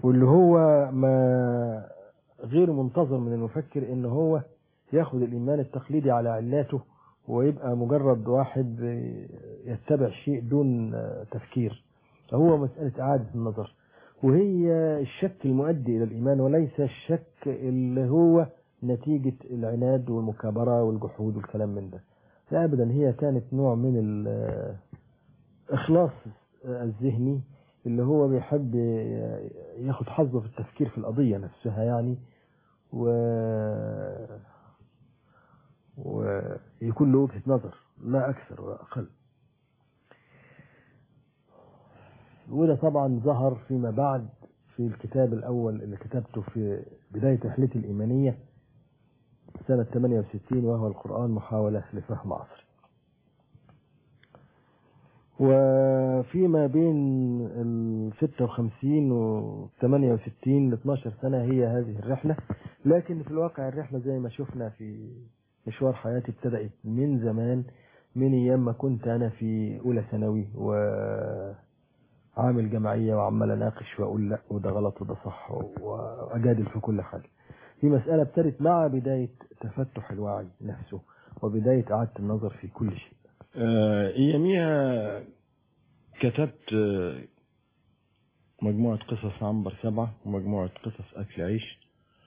واللي هو ما غير منتظر من المفكر ان هو ياخد الايمان التقليدي على علاته ويبقى مجرد واحد يتبع شيء دون تفكير. هو مسألة إعادة النظر، وهي الشك المؤدي إلى الإيمان وليس الشك اللي هو نتيجة العناد والمكابرة والجحود والكلام من ده. لا أبدا، هي كانت نوع من الإخلاص الذهني اللي هو بيحب ياخد حظه في التفكير في القضية نفسها يعني، ويكون له وجهة نظر لا أكثر ولا أقل. وده طبعا ظهر فيما بعد في الكتاب الأول اللي كتبته في بداية رحلتي الإيمانية سنة 68، وهو القرآن محاولة لفهم عصري. وفيما بين ال 56 و 68 ل 12 سنة هي هذه الرحلة، لكن في الواقع الرحلة زي ما شفنا في مشوار حياتي ابتدأت من زمان، من أيام ما كنت أنا في أولى ثانوي وعامل جمعية وعمال أناقش وأقول لا وده غلط وده صح وأجادل في كل حاجة. في مسألة ابتدت مع بداية تفتح الوعي نفسه وبداية إعادة النظر في كل شيء. اياميها كتبت مجموعة قصص عنبر 7 ومجموعة قصص أكل عيش،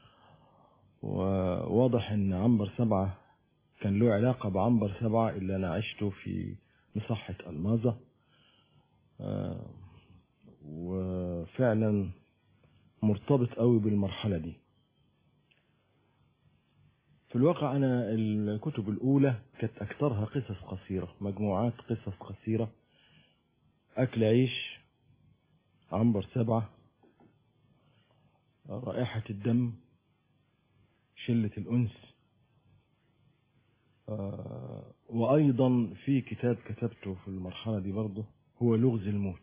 وواضح ان عنبر 7 كان له علاقة بعنبر 7 اللي انا عشته في مصحة الماظة، وفعلا مرتبط قوي بالمرحلة دي. في الواقع انا الكتب الاولى كانت اكثرها قصص قصيرة، مجموعات قصص قصيرة: اكل عيش، عنبر 7، رائحة الدم، شلة الانس، وايضا في كتاب كتبته في المرحلة دي برضه هو لغز الموت.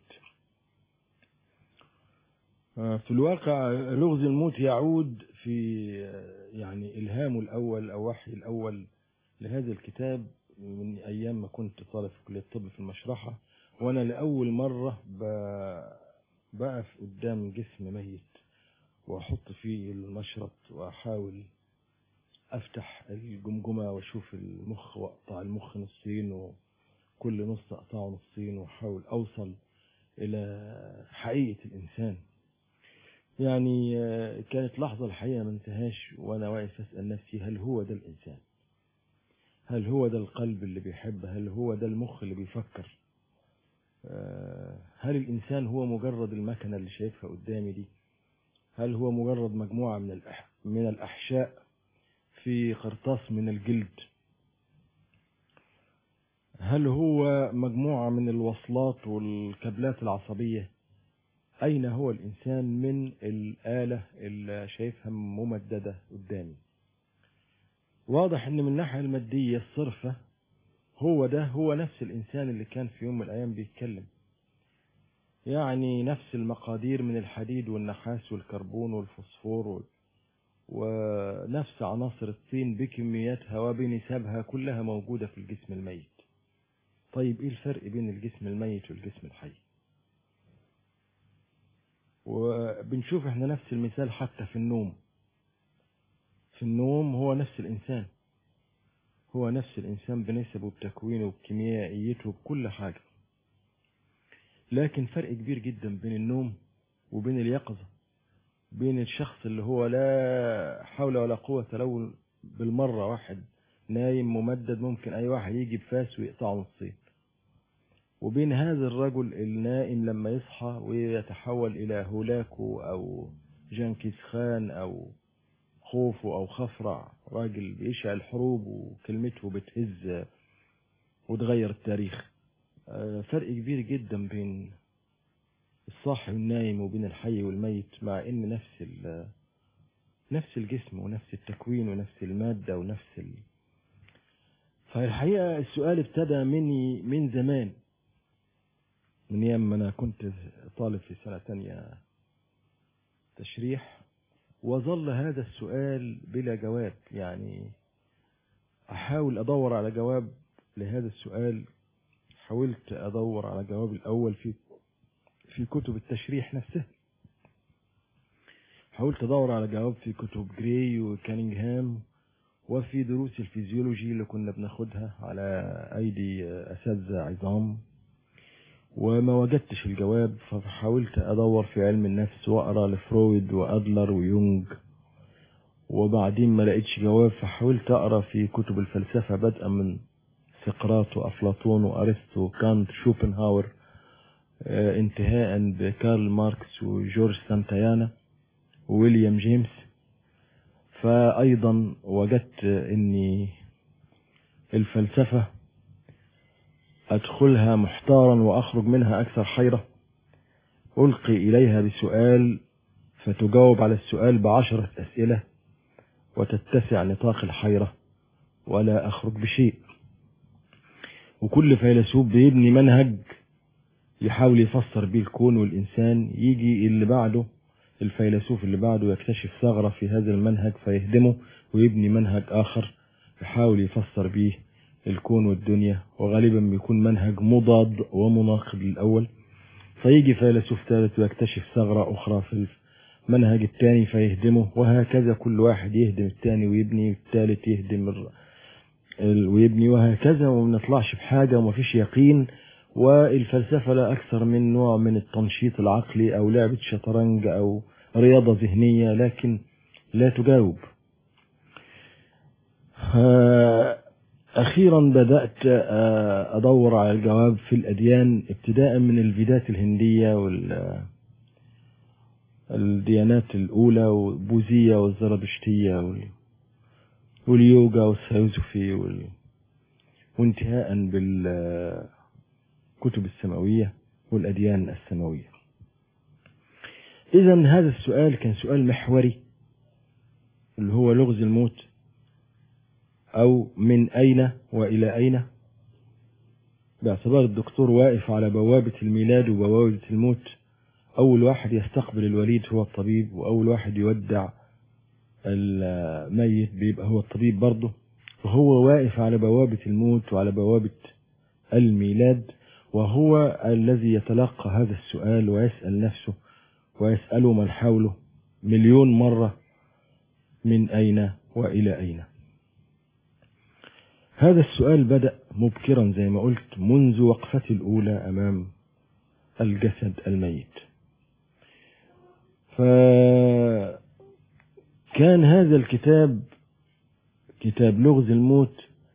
في الواقع لغز الموت يعود في يعني إلهامه الأول أو وحي الأول لهذا الكتاب من أيام ما كنت طالب في كلية الطب في المشرحة، وأنا لأول مرة بقف قدام جسم ميت وأحط فيه المشرط وأحاول أفتح الجمجمة وأشوف المخ وأقطع المخ نصين وكل نص أقطعه نصين وأحاول أوصل إلى حقيقة الإنسان. يعني كانت لحظة الحقيقة ما انتهاش وأنا واقف أسأل نفسي: هل هو ده الإنسان؟ هل هو ده القلب اللي بيحب؟ هل هو ده المخ اللي بيفكر؟ هل الإنسان هو مجرد المكنة اللي شايفها قدامي دي؟ هل هو مجرد مجموعة من الأحشاء في قرطاس من الجلد؟ هل هو مجموعة من الوصلات والكابلات العصبية؟ أين هو الإنسان من الآلة اللي شايفها ممددة قدامي؟ واضح إن من الناحية المادية الصرفة هو نفس الإنسان اللي كان في يوم من الأيام بيتكلم، يعني نفس المقادير من الحديد والنحاس والكربون والفوسفور ونفس عناصر الطين بكمياتها وبنسبها كلها موجودة في الجسم الميت. طيب إيه الفرق بين الجسم الميت والجسم الحي؟ وبنشوف احنا نفس المثال حتى في النوم. في النوم هو نفس الإنسان، هو نفس الإنسان بنسبه بتكوينه بكيميائيته بكل حاجة، لكن فرق كبير جدا بين النوم وبين اليقظة. بين الشخص اللي هو لا حول ولا قوة له بالمرة، واحد نايم ممدد ممكن أي واحد يجي بفاس ويقطعه نصين، وبين هذا الرجل النائم لما يصحى ويتحول إلى هولاكو أو جنكيز خان أو خوفو أو خفرع، راجل بيشعل حروب وكلمته بتهز وتغير التاريخ. فرق كبير جدا بين الصاحي والنايم وبين الحي والميت، مع ان نفس الجسم ونفس التكوين ونفس المادة فالحقيقة السؤال ابتدى مني من زمان، من ايام ما انا كنت طالب في سنة تانية تشريح، وظل هذا السؤال بلا جواب. يعني احاول ادور على جواب لهذا السؤال. حاولت ادور على جواب الاول في كتب التشريح نفسها، حاولت أدور على جواب في كتب جراي وكانينغهام وفي دروس الفيزيولوجي اللي كنا بناخدها على أيدي أساتذة عظام، وما وجدتش الجواب. فحاولت أدور في علم النفس وأقرأ لفرويد وأدلر ويونغ، وبعدين ما لقيتش جواب. فحاولت أقرأ في كتب الفلسفة بدءا من سقراط وأفلاطون وأرسطو وكانت شوبنهاور، انتهاء بكارل ماركس وجورج سانتيانا وويليام جيمس. فأيضا وجدت أن الفلسفة أدخلها محتارا وأخرج منها أكثر حيرة، ألقي إليها بسؤال فتجاوب على السؤال ب10 أسئلة وتتسع نطاق الحيرة ولا أخرج بشيء. وكل فيلسوف بيبني منهج يحاول يفسر به الكون والإنسان، يجي اللي بعده الفيلسوف اللي بعده يكتشف ثغرة في هذا المنهج فيهدمه ويبني منهج آخر يحاول يفسر به الكون والدنيا، وغالبا بيكون منهج مضاد ومناقض للأول. فيجي فيلسوف ثالث ويكتشف ثغرة أخرى في المنهج الثاني فيهدمه، وهكذا كل واحد يهدم الثاني ويبني، والثالث يهدم ويبني، وهكذا، وما نطلعش بحاجة ومفيش يقين. والفلسفة لا أكثر من نوع من التنشيط العقلي أو لعبة شطرنج أو رياضة ذهنية، لكن لا تجاوب. أخيرا بدأت أدور على الجواب في الأديان، ابتداء من الفيدات الهندية والديانات الأولى والبوذية والزرادشتية واليوغا والثيوسوفي وانتهاء بالكتب السماوية والأديان السماوية. إذن هذا السؤال كان سؤال محوري اللي هو لغز الموت، أو من أين وإلى أين، باعتبار الدكتور واقف على بوابة الميلاد وبوابة الموت. أول واحد يستقبل الوليد هو الطبيب، وأول واحد يودع الميت بيبقى هو الطبيب برضه، وهو واقف على بوابة الموت وعلى بوابة الميلاد، وهو الذي يتلقى هذا السؤال ويسأل نفسه ويسأله من حوله مليون مرة: من أين وإلى أين؟ هذا السؤال بدأ مبكرا زي ما قلت منذ وقفتي الأولى أمام الجسد الميت. فكان هذا الكتاب، كتاب لغز الموت،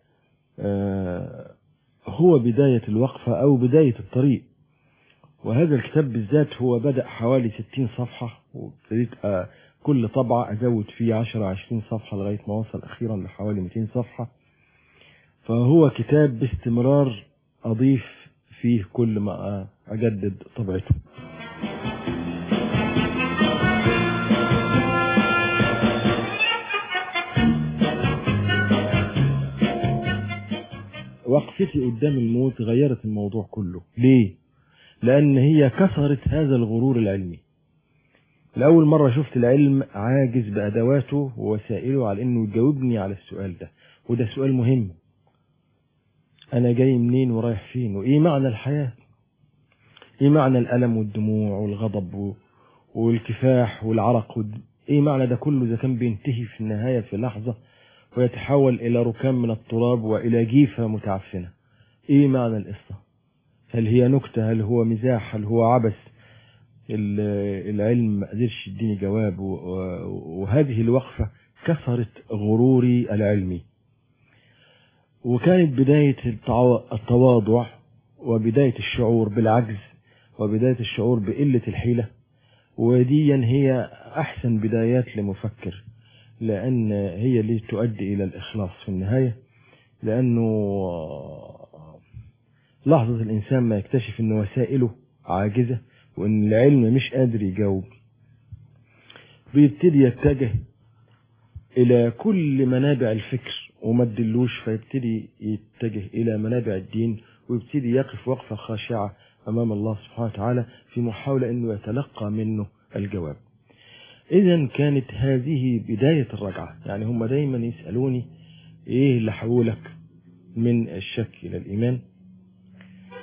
هو بداية الوقفة أو بداية الطريق. وهذا الكتاب بالذات هو بدأ حوالي 60 صفحة، وابتديت كل طبعة أزود فيه 10-20 صفحة لغاية ما وصل أخيرا لحوالي 200 صفحة. فهو كتاب باستمرار أضيف فيه كل ما أجدد طبعته. وقفتي قدام الموت غيرت الموضوع كله. ليه؟ لأن هي كسرت هذا الغرور العلمي. لأول مرة شفت العلم عاجز بأدواته ووسائله على أنه يجاوبني على السؤال ده، وده سؤال مهم: أنا جاي منين ورايح فين؟ وإيه معنى الحياة؟ إيه معنى الألم والدموع والغضب والكفاح والعرق إيه معنى ده كله إذا كان بينتهي في النهاية في لحظة ويتحول إلى ركام من التراب وإلى جيفة متعفنة؟ إيه معنى القصة؟ هل هي نكتة؟ هل هو مزاح؟ هل هو عبث؟ العلم ما قدرش يديني جواب. وهذه الوقفة كسرت غروري العلمي، وكانت بداية التواضع وبداية الشعور بالعجز وبداية الشعور بقلة الحيلة. وديا هي أحسن بدايات لمفكر، لأن هي اللي تؤدي إلى الإخلاص في النهاية. لأنه لحظة الإنسان ما يكتشف أن وسائله عاجزة وأن العلم مش قادر يجاوب، بيبتدي يتجه إلى كل منابع الفكر وما تدلوش، فيبتدي يتجه إلى منابع الدين ويبتدي يقف وقفة خاشعة أمام الله سبحانه وتعالى في محاولة أنه يتلقى منه الجواب. إذن كانت هذه بداية الرجعة. يعني هم دايما يسألوني إيه اللي حولك من الشك إلى الإيمان؟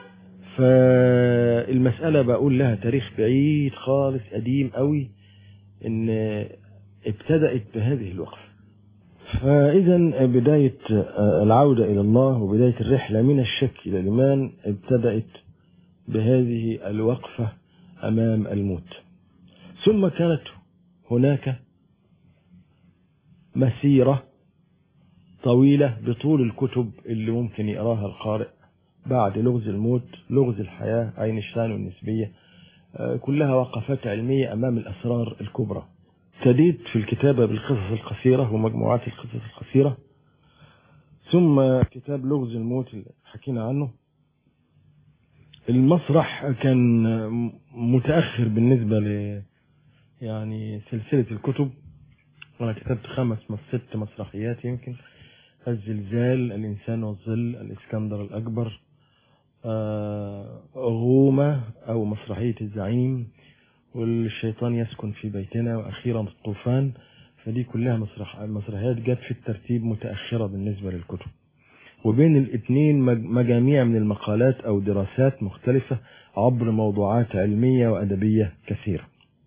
فالمسألة بقول لها تاريخ بعيد خالص قديم قوي، ان ابتدأت بهذه الوقفة. فإذا بداية العودة إلى الله وبداية الرحلة من الشك إلى الإيمان ابتدأت بهذه الوقفة أمام الموت. ثم كانت هناك مسيرة طويلة بطول الكتب اللي ممكن يقراها القارئ بعد لغز الموت، لغز الحياة، أينشتاين والنسبية، كلها وقفات علمية أمام الأسرار الكبرى. ابتديت في الكتابة بالقصص القصيرة ومجموعات القصص القصيرة، ثم كتاب لغز الموت اللي حكينا عنه. المسرح كان متأخر بالنسبة يعني سلسلة الكتب، وأنا كتبت 6 مسرحيات يمكن: الزلزال، الإنسان والظل، الإسكندر الأكبر، غومة أو مسرحية الزعيم، والشيطان يسكن في بيتنا، وأخيرا الطوفان. فدي كلها مسرحيات جت في الترتيب متأخرة بالنسبة للكتب، وبين الاثنين مجاميع من المقالات أو دراسات مختلفة عبر موضوعات علمية وأدبية كثيرة.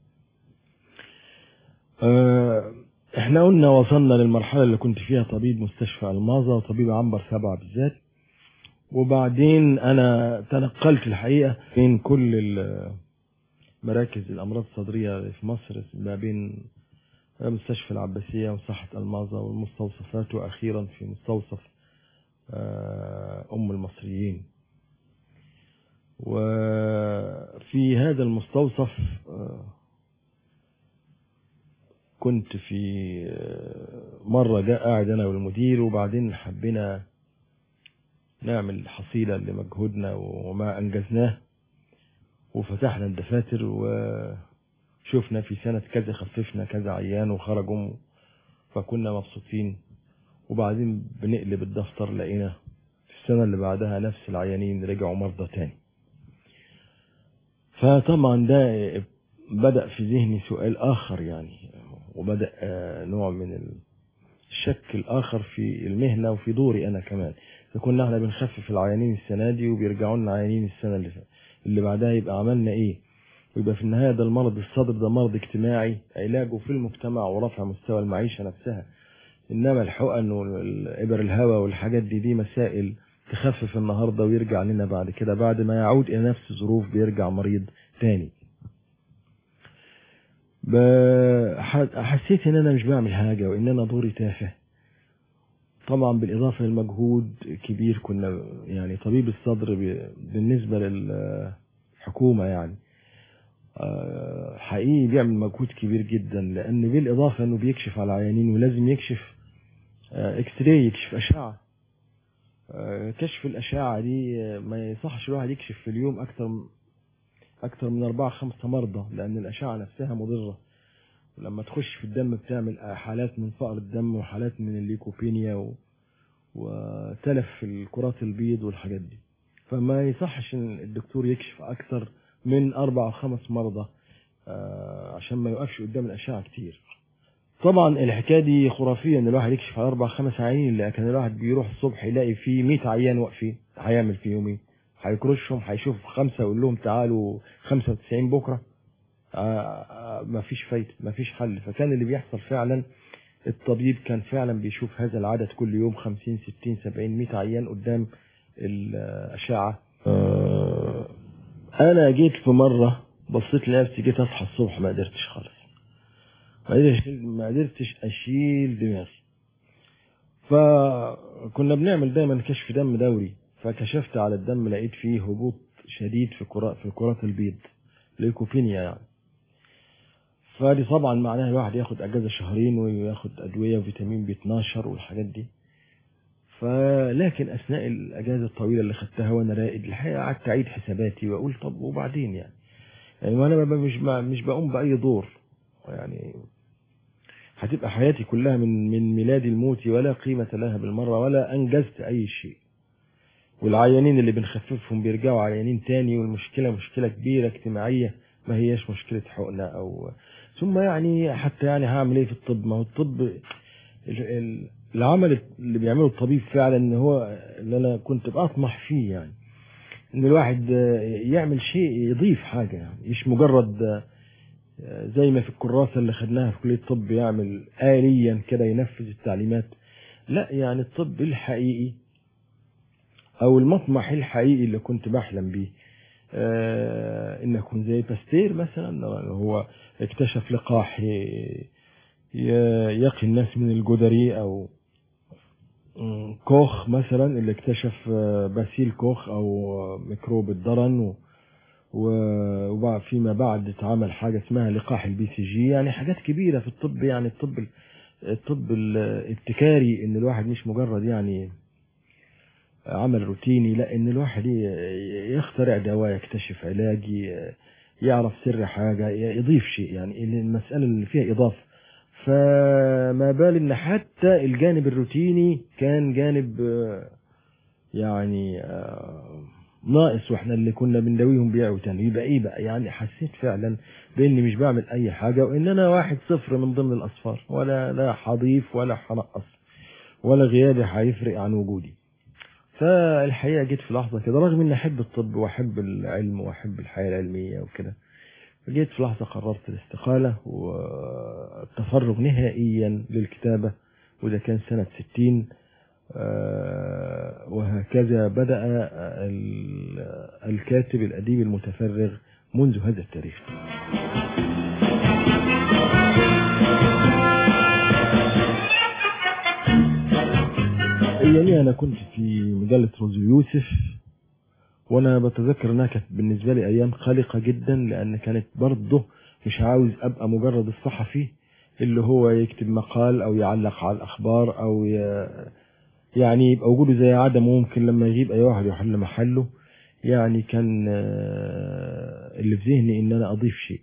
احنا قلنا وصلنا للمرحلة اللي كنت فيها طبيب مستشفى الماظة وطبيب عنبر 7 بالذات، وبعدين أنا تنقلت الحقيقة بين كل مراكز الأمراض الصدرية في مصر، ما بين مستشفى العباسية وصحة الماظة والمستوصفات، وأخيرا في مستوصف أم المصريين. وفي هذا المستوصف كنت في مرة جاء قاعد أنا والمدير، وبعدين حبينا نعمل حصيلة لمجهودنا وما أنجزناه، وفتحنا الدفاتر وشوفنا في سنة كذا خففنا كذا عيان وخرجوا، فكنا مبسوطين. وبعدين بنقلب الدفتر لقينا في السنة اللي بعدها نفس العيانين رجعوا مرضى تاني. فطبعا ده بدأ في ذهني سؤال آخر يعني، وبدأ نوع من الشك الآخر في المهنة وفي دوري أنا كمان. فكنا احنا بنخفف العيانين السنة دي وبيرجعوا لنا عيانين السنة اللي بعدها، يبقى عملنا إيه؟ ويبقى في النهاية ده المرض الصدر ده مرض اجتماعي علاجه في المجتمع ورفع مستوى المعيشة نفسها، إنما الحقن والإبر الهواء والحاجات دي مسائل تخفف النهاردة ويرجع لنا بعد كده، بعد ما يعود إلى نفس الظروف بيرجع مريض تاني. حسيت إن أنا مش بعمل حاجة وإن أنا دوري تافه، طبعا بالإضافة للمجهود كبير. كنا يعني طبيب الصدر بالنسبة للحكومة يعني حقيقي بيعمل مجهود كبير جدا، لأن بالإضافة أنه بيكشف على العيانين ولازم يكشف اكس راي، يكشف أشعة. كشف الأشعة دي ما يصحش الواحد يكشف في اليوم أكتر من 4-5 مرضى، لأن الأشعة نفسها مضرة. ولما تخش في الدم بتعمل حالات من فقر الدم وحالات من الليكوبينيا وتلف في الكرات البيض والحاجات دي. فما يصحش ان الدكتور يكشف اكتر من 4 أو 5 مرضى عشان ما يوقفش قدام الاشعة كتير. طبعا الحكاية دي خرافية ان الواحد يكشف على 4-5 عيانين، لكن الواحد بيروح الصبح يلاقي فيه 100 عيان واقفين، هيعمل فيهم ايه؟ هيكرشهم، هيشوف 5 ويقول لهم تعالوا 95 بكرة؟ ما فيش فايدة، ما فيش حل. فكان اللي بيحصل فعلا الطبيب كان فعلا بيشوف هذا العدد كل يوم، 50 60 70 100 عيان قدام الأشعة. أنا جيت في مرة بصيت لنفسي، جيت أصحى الصبح ما قدرتش خالص، ما قدرتش أشيل دماغي. فكنا بنعمل دايما كشف دم دوري، فكشفت على الدم لقيت فيه هبوط شديد في كرات البيض، ليكوبينيا يعني. فدي طبعا معناها الواحد ياخد اجازه 2 شهر وياخد ادويه وفيتامين B12 والحاجات دي. فلكن اثناء الاجازه الطويله اللي خدتها وانا راقد الحقيقه قعدت اعيد حساباتي واقول طب وبعدين يعني وانا مش بقوم باي دور، يعني هتبقى حياتي كلها من ميلادي لموتي ولا قيمه لها بالمره ولا انجزت اي شيء. والعيانين اللي بنخففهم بيرجعوا عيانين تاني، والمشكله مشكله كبيره اجتماعيه، ما هياش مشكله حقنه او ثم يعني حتى يعني هعمل ايه في الطب؟ ما هو الطب العمل اللي بيعمله الطبيب فعلا ان هو اللي انا كنت بطمح فيه، يعني ان الواحد يعمل شيء يضيف حاجة، يعني مش مجرد زي ما في الكراسة اللي خدناها في كلية الطب يعمل آليا كده ينفذ التعليمات. لا يعني الطب الحقيقي او المطمح الحقيقي اللي كنت بحلم بيه ان اكون زي باستير مثلا، هو اكتشف لقاح يقي الناس من الجدري، او كوخ مثلا اللي اكتشف باسيل كوخ او ميكروب الضرن، وبعد فيما بعد اتعمل حاجة اسمها لقاح البي سي جي. يعني حاجات كبيرة في الطب، يعني الطب الابتكاري، ان الواحد مش مجرد يعني عمل روتيني، لا ان الواحد يخترع دواء، يكتشف علاج، يعرف سر حاجة، يضيف شيء، يعني المسألة اللي فيها إضافة. فما بال ان حتى الجانب الروتيني كان جانب يعني ناقص، واحنا اللي كنا بنداويهم بيعوا تاني. يبقى ايه بقى؟ يعني حسيت فعلا باني مش بعمل اي حاجة، وان انا 1-0 من ضمن الاصفار، ولا لا هضيف ولا هنقص، ولا غيابي هيفرق عن وجودي. فالحقيقة جيت في لحظة كده، رغم اني احب الطب واحب العلم واحب الحياة العلمية وكده، جيت في لحظة قررت الاستقالة والتفرغ نهائيا للكتابة، وده كان سنة 60. وهكذا بدأ الكاتب الأديب المتفرغ منذ هذا التاريخ. يعني أنا كنت في مجلة روز اليوسف، وأنا بتذكر أنها كانت بالنسبة لي أيام خالقة جدا، لأن كانت برضه مش عاوز أبقى مجرد الصحفي اللي هو يكتب مقال أو يعلق على الأخبار، أو يعني يبقى وجوده زي عدم، ممكن لما يغيب أي واحد يحل محله. يعني كان اللي في ذهني إن أنا أضيف شيء،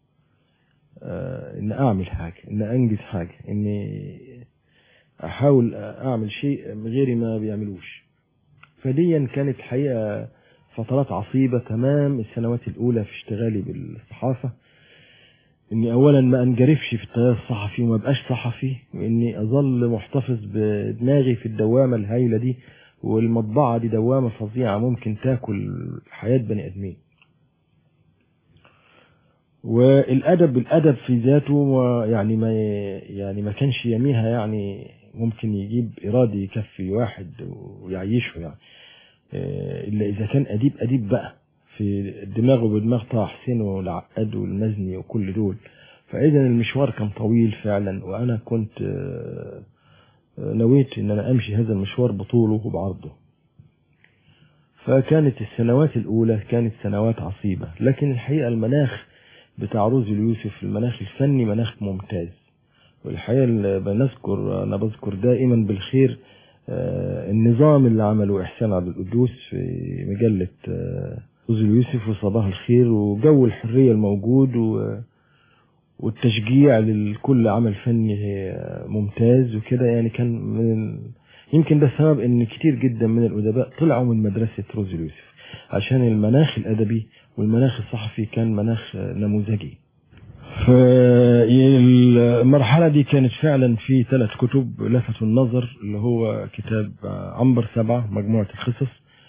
إن أعمل حاجة، إن أنجز حاجة، إني أحاول أعمل شيء غيري ما بيعملوش. فديا كانت حقيقة فترات عصيبة تمام السنوات الأولى في اشتغالي بالصحافة، إني أولا ما أنجرفش في التيار الصحفي وما بقاش صحفي، وإني أظل محتفظ بدماغي في الدوامة الهائلة دي، والمطبعة دي دوامة فظيعة ممكن تاكل حياة بني آدمين. والأدب في ذاته يعني ما كانش يميها، يعني ممكن يجيب إرادي يكفي واحد ويعيشه يعني، إلا إذا كان أديب بقى في دماغه بدماغ طه حسين والعقاد والمزني وكل دول. فإذا المشوار كان طويل فعلا، وأنا كنت نويت إن أنا أمشي هذا المشوار بطوله وبعرضه. فكانت السنوات الأولى كانت سنوات عصيبة، لكن الحقيقة المناخ بتاع روز اليوسف، المناخ الفني، مناخ ممتاز. والحقيقة أنا بذكر دائما بالخير النظام اللي عمله إحسان عبد القدوس في مجلة روز اليوسف وصباح الخير، وجو الحرية الموجود والتشجيع لكل عمل فني ممتاز وكده. يعني كان يمكن ده السبب ان كتير جدا من الأدباء طلعوا من مدرسة روز اليوسف، عشان المناخ الأدبي والمناخ الصحفي كان مناخ نموذجي. فالمرحلة دي كانت فعلا في 3 كتب لفتوا النظر، اللي هو كتاب عنبر 7 مجموعة القصص،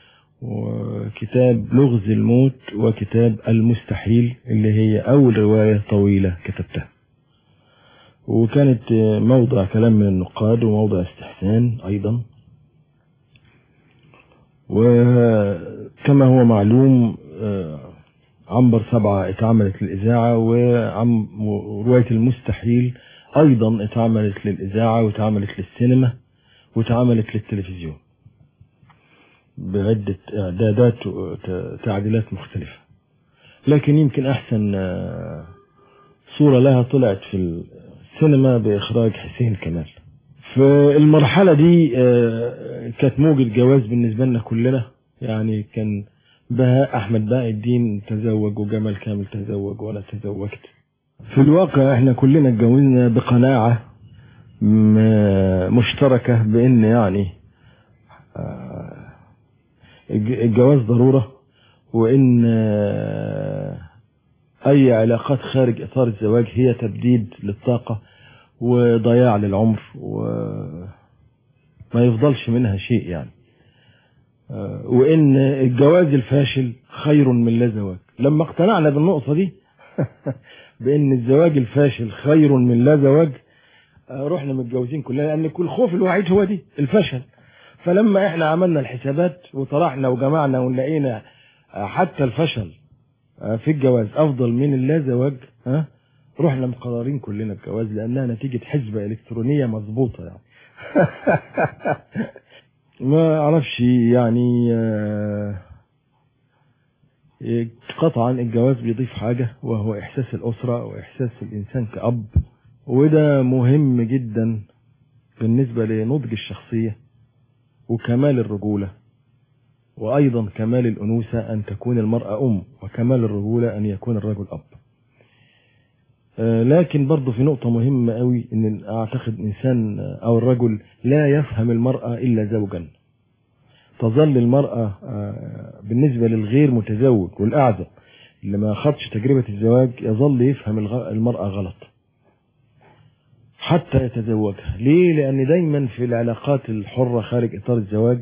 وكتاب لغز الموت، وكتاب المستحيل اللي هي أول رواية طويلة كتبتها، وكانت موضع كلام من النقاد وموضع استحسان أيضا. وكما هو معلوم عنبر 7 اتعملت للإذاعة، ورواية المستحيل أيضا اتعملت للإذاعة واتعملت للسينما واتعملت للتلفزيون بعدة إعدادات وتعديلات مختلفة. لكن يمكن أحسن صورة لها طلعت في السينما بإخراج حسين كمال. في المرحلة دي كانت موجة جواز بالنسبة لنا كلنا، يعني كان بهاء أحمد باقي الدين تزوج، وجمال كامل تزوج، وأنا تزوجت. في الواقع احنا كلنا اتجوزنا بقناعة مشتركة بأن يعني الجواز ضرورة، وإن أي علاقات خارج إطار الزواج هي تبديد للطاقة وضياع للعمر، وما يفضلش منها شيء يعني، وإن الجواز الفاشل خير من لا زواج. لما اقتنعنا بالنقطة دي بان الزواج الفاشل خير من لا زواج، رحنا متجوزين كلنا، لان كل خوف الوحيد هو دي الفشل. فلما احنا عملنا الحسابات وطرحنا وجمعنا ولقينا حتى الفشل في الجواز افضل من اللا زواج، رحنا مقررين كلنا الجواز، لانها نتيجة حسبة الكترونية مظبوطة يعني. ما اعرفش يعني، قطعا الجواز بيضيف حاجة، وهو احساس الاسرة واحساس الانسان كأب، وده مهم جدا بالنسبة لنضج الشخصية وكمال الرجولة، وايضا كمال الانوثة ان تكون المرأة وكمال الرجولة ان يكون الرجل اب. لكن برضو في نقطة مهمة قوي، ان اعتقد الانسان او الرجل لا يفهم المرأة الا زوجا. تظل المرأة بالنسبة للغير متزوج والأعزب اللي ما خدش تجربة الزواج يظل يفهم المرأة غلط حتى يتزوجها. ليه؟ لأن دايما في العلاقات الحرة خارج إطار الزواج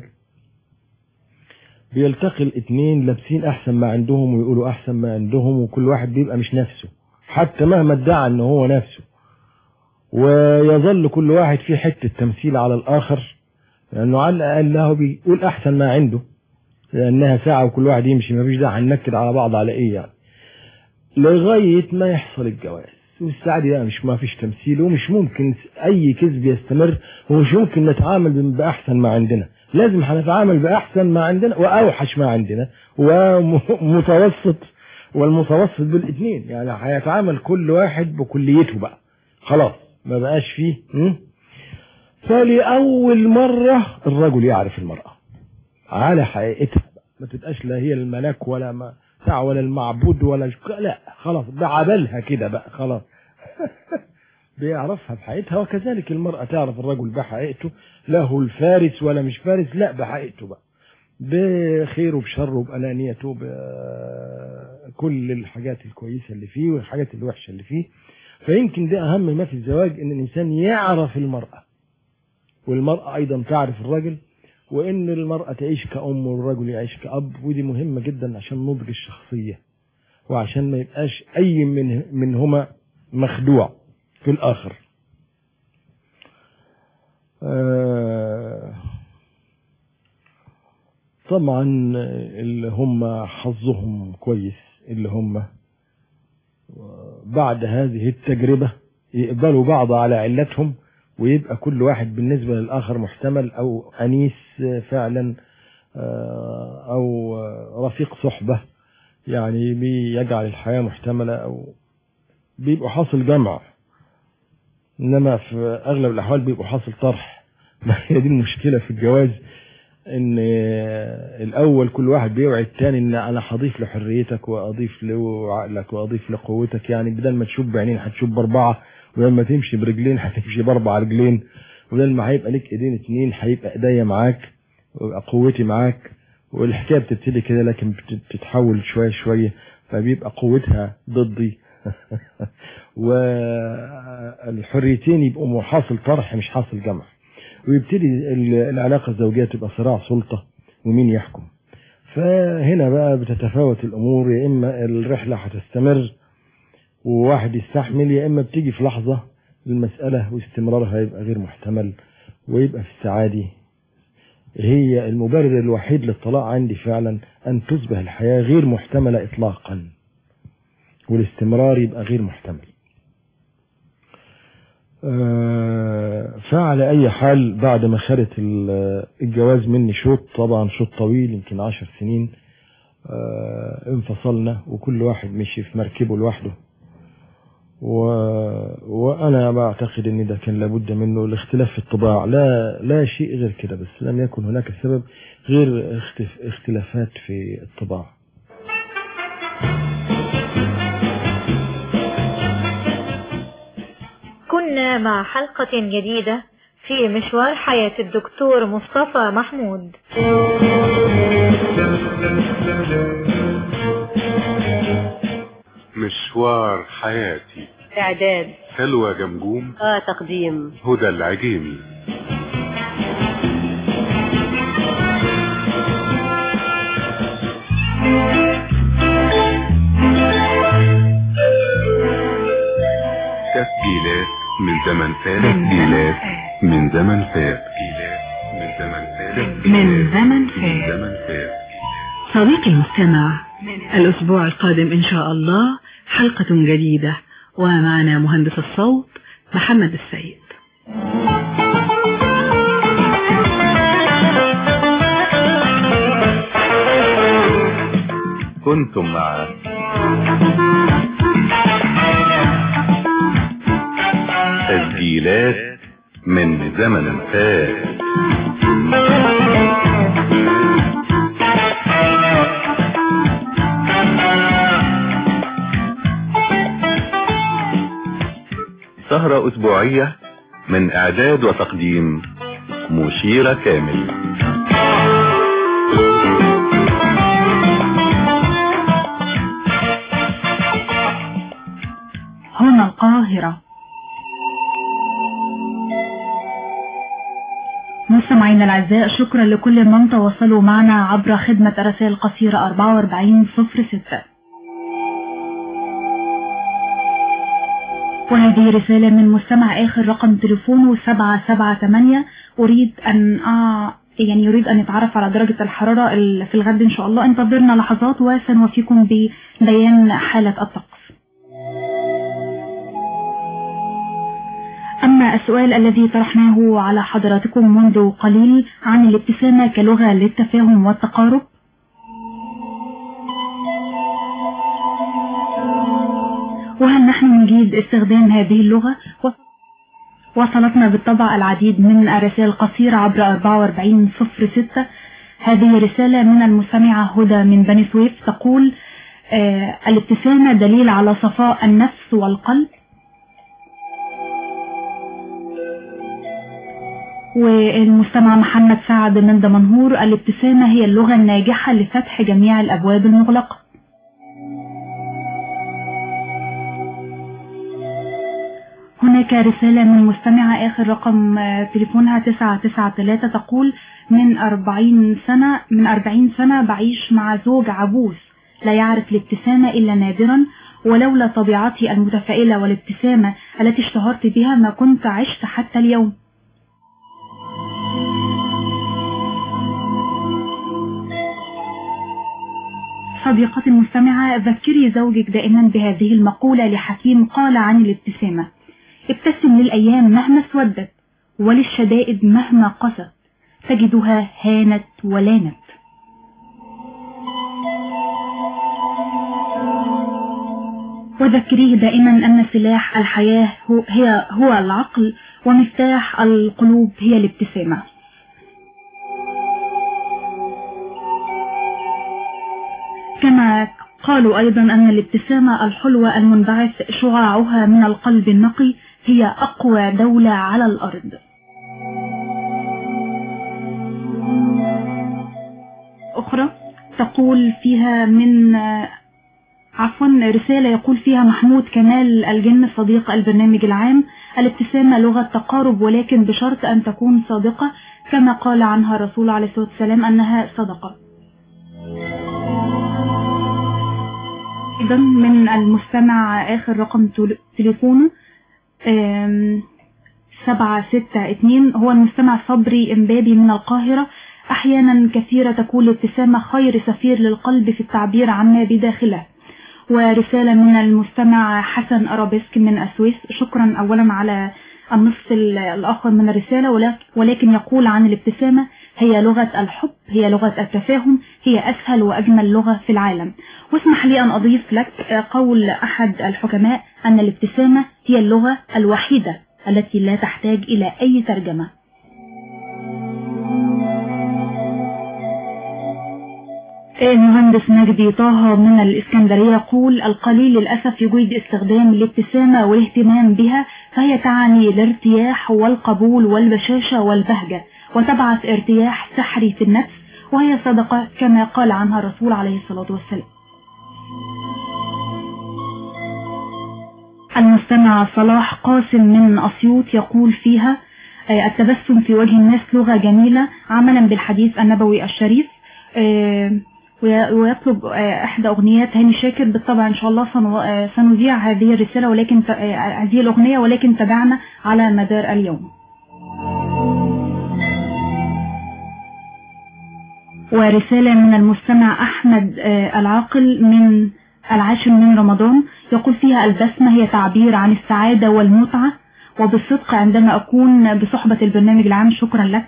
بيلتقي الاثنين لابسين أحسن ما عندهم ويقولوا أحسن ما عندهم، وكل واحد بيبقى مش نفسه حتى مهما ادعى أنه هو نفسه، ويظل كل واحد في حتة تمثيل على الآخر، لأنه على الأقل له بيقول أحسن ما عنده، لأنها ساعة وكل واحد يمشي، ما فيش داعي ننكد على بعض على إيه يعني، لغاية ما يحصل الجواز. والساعة دي مش ما فيش تمثيل، ومش ممكن أي كذب يستمر، ومش ممكن نتعامل بأحسن ما عندنا، لازم هنتعامل بأحسن ما عندنا وأوحش ما عندنا ومتوسط، والمتوسط بالاثنين يعني. هيتعامل كل واحد بكليته بقى، خلاص ما بقاش فيه. فلأول مرة الرجل يعرف المرأة على حقيقتها، ما تبقاش لا هي الملاك ولا ولا المعبود ولا لا، خلاص بعبلها كده بقى خلاص. بيعرفها بحقيقتها، وكذلك المرأة تعرف الرجل بحقيقته، له الفارس ولا مش فارس، لا بحقيقته بقى، بخيره بشره بأنانيته بكل الحاجات الكويسة اللي فيه والحاجات الوحشة اللي فيه. فيمكن ده أهم ما في الزواج، إن الإنسان يعرف المرأة، والمرأة أيضا تعرف الرجل، وإن المرأة تعيش كأم والرجل يعيش كأب. ودي مهمة جدا عشان نضج الشخصية، وعشان ما يبقاش أي منهما مخدوع في الآخر. طبعا اللي هم حظهم كويس، اللي هم بعد هذه التجربة يقبلوا بعض على علتهم، ويبقى كل واحد بالنسبة للآخر محتمل أو أنيس فعلا، أو رفيق صحبة يعني بيجعل الحياة محتملة، أو بيبقوا حاصل جمع. إنما في أغلب الأحوال بيبقوا حاصل طرح. ما هي دي المشكلة في الجواز، إن الأول كل واحد بيوعي التاني إن أنا هضيف لحريتك وأضيف لعقلك وأضيف لقوتك، يعني بدل ما تشوف بعينين هتشوف بأربعة، بدل ما تمشي برجلين هتمشي بأربع رجلين، بدل ما هيبقى لك إيدين اتنين هيبقى إيديا معاك ويبقى قوتي معاك. والحكاية بتبتدي كده، لكن بتتحول شوية شوية، فبيبقى قوتها ضدي. والحريتين يبقوا حاصل طرح مش حاصل جمع، ويبتدي العلاقة الزوجية تبقى صراع سلطة ومين يحكم. فهنا بقى بتتفاوت الأمور، يا إما الرحلة هتستمر وواحد يستحمل، يا إما بتيجي في لحظة المسألة واستمرارها يبقى غير محتمل، ويبقى في السعادة. هي المبرر الوحيد للطلاق عندي فعلا أن تصبح الحياة غير محتملة إطلاقا، والاستمرار يبقى غير محتمل. فعلى أي حال بعد ما خدت الجواز مني شوط، طبعا شوط طويل يمكن 10 سنين، انفصلنا وكل واحد مشي في مركبه لوحده. وأنا بعتقد أن ده كان لابد منه، الاختلاف في الطباع، لا شيء غير كده، بس لم يكن هناك سبب غير اختلافات في الطباع. كنا مع حلقة جديدة في مشوار حياة الدكتور مصطفى محمود. مشوار حياتي، إعداد سلوى جمجوم، تقديم هدى العجيمي. تسجيلات من زمن فات. تسجيلات من زمن فات. من زمن فات. صديقي المستمع، الأسبوع القادم إن شاء الله حلقة جديدة، ومعنا مهندس الصوت محمد السيد. كنتم مع تسجيلات من زمن فات. سهرة أسبوعية من إعداد وتقديم مشيرة كامل. هنا القاهرة. مستمعينا الأعزاء، شكرا لكل من تواصلوا معنا عبر خدمة الرسائل القصيرة 4406. وهذه رسالة من مستمع آخر رقم تليفونه 778. يريد أن يتعرف على درجة الحرارة في الغد إن شاء الله. انتظرنا لحظات وسنوفيكم ببيان حالة الطقس. أما السؤال الذي طرحناه على حضراتكم منذ قليل عن الابتسامة كلغة للتفاهم والتقارب، وهل نحن نجيد استخدام هذه اللغة؟ وصلتنا بالطبع العديد من الرسائل القصيرة عبر 4406. هذه رسالة من المستمعة هدى من بني سويف تقول: الابتسامة دليل على صفاء النفس والقلب. والمستمع محمد سعد من دمنهور: الابتسامة هي اللغة الناجحة لفتح جميع الأبواب المغلقة. هناك رسالة من مستمعة آخر رقم تليفونها 993 تقول: من 40 سنة بعيش مع زوج عجوز لا يعرف الابتسامة إلا نادرا، ولولا طبيعتي المتفائلة والابتسامة التي اشتهرت بها ما كنت عشت حتى اليوم. صديقتي المستمعة، ذكري زوجك دائما بهذه المقولة لحكيم قال عن الابتسامة: ابتسم للأيام مهما اسودت، وللشدائد مهما قست، تجدها هانت ولانت. وذكريه دائما أن سلاح الحياة هو العقل، ومفتاح القلوب هي الابتسامة. كما قالوا أيضا أن الابتسامة الحلوة المنبعث شعاعها من القلب النقي هي أقوى دولة على الأرض. أخرى تقول فيها رسالة يقول فيها محمود كمال الجن صديق البرنامج العام: الابتسامة لغة تقارب، ولكن بشرط أن تكون صادقة، كما قال عنها الرسول عليه الصلاة والسلام أنها صدقة. أيضا من المستمع آخر رقم تليفونه 762 هو المستمع صبري إمبابي من القاهرة: أحيانا كثيرة تكون الابتسامة خير سفير للقلب في التعبير عما بداخله. ورسالة من المستمع حسن أرابيسك من أسويس: شكرا أولا على النصف الآخر من الرسالة، ولكن يقول عن الابتسامة: هي لغة الحب، هي لغة التفاهم، هي أسهل وأجمل لغة في العالم. واسمح لي أن أضيف لك قول أحد الحكماء أن الابتسامة هي اللغة الوحيدة التي لا تحتاج إلى أي ترجمة. المهندس مجدي طه من الإسكندرية يقول: القليل للأسف يجيد استخدام الابتسامة والاهتمام بها، فهي تعني الارتياح والقبول والبشاشة والبهجة، وتبعث ارتياح سحري في النفس، وهي صدقة كما قال عنها الرسول عليه الصلاة والسلام. المستمع صلاح قاسم من أسيوط يقول فيها: التبسم في وجه الناس لغة جميلة عملا بالحديث النبوي الشريف. ويطلب إحدى أغنيات هاني شاكر. بالطبع إن شاء الله سنذيع هذه الرسالة ولكن هذه الأغنية، ولكن تابعنا على مدار اليوم. ورسالة من المستمع أحمد العاقل من العاشر من رمضان، يقول فيها: البسمة هي تعبير عن السعادة والمتعة وبالصدق عندما أكون بصحبة البرنامج العام. شكرا لك.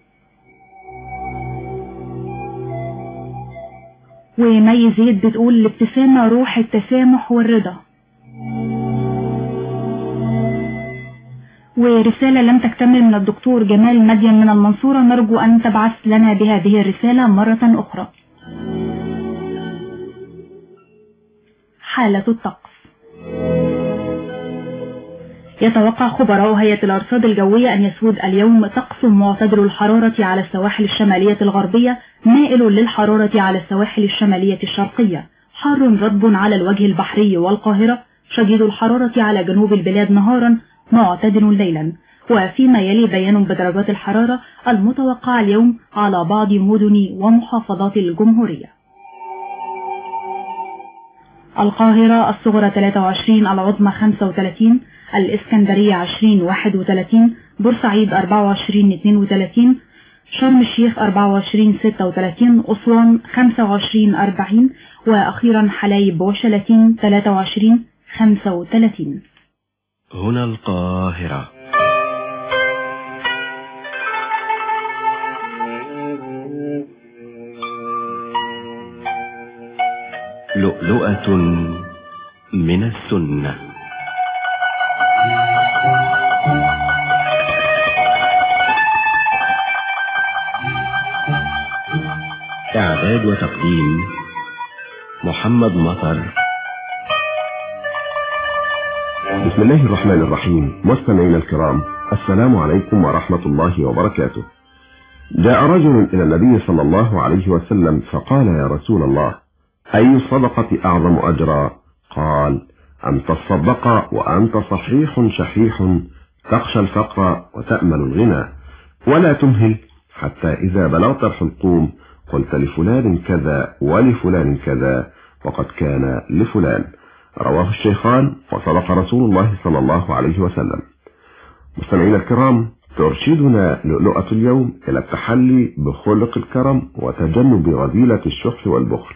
ومي زيد بتقول: الابتسامة روح التسامح والرضا. ورسالة لم تكتمل من الدكتور جمال مدين من المنصورة، نرجو أن تبعث لنا بهذه الرسالة مرة أخرى. حالة الطقس. يتوقع خبراء هيئة الأرصاد الجوية أن يسود اليوم طقس معتدل الحرارة على السواحل الشمالية الغربية، مائل للحرارة على السواحل الشمالية الشرقية، حار رطب على الوجه البحري والقاهرة، شديد الحرارة على جنوب البلاد نهارا، معتدل ليلا. وفيما يلي بيان بدرجات الحرارة المتوقعة اليوم على بعض مدن ومحافظات الجمهورية. القاهرة الصغرى 23، العظمى 35، الإسكندرية 20-31، بورسعيد 24-32، شرم الشيخ 24-36، أسوان 25-40، وأخيرا حلايب وشلاتين 23-35. هنا القاهرة. لؤلؤة من السنة. إعداد وتقديم محمد مطر. بسم الله الرحمن الرحيم. مستمعينا الكرام، السلام عليكم ورحمة الله وبركاته. جاء رجل إلى النبي صلى الله عليه وسلم فقال: يا رسول الله، أي الصدقة أعظم أجرا؟ قال: أن تصدق وأنت صحيح شحيح، تخشى الفقر وتأمل الغنى، ولا تمهل حتى إذا بلغت الحلقوم قلت لفلان كذا ولفلان كذا وقد كان لفلان. رواه الشيخان، وصدق رسول الله صلى الله عليه وسلم. مستمعينا الكرام، ترشدنا لؤلؤة اليوم إلى التحلي بخلق الكرم وتجنب رذيلة الشح والبخل.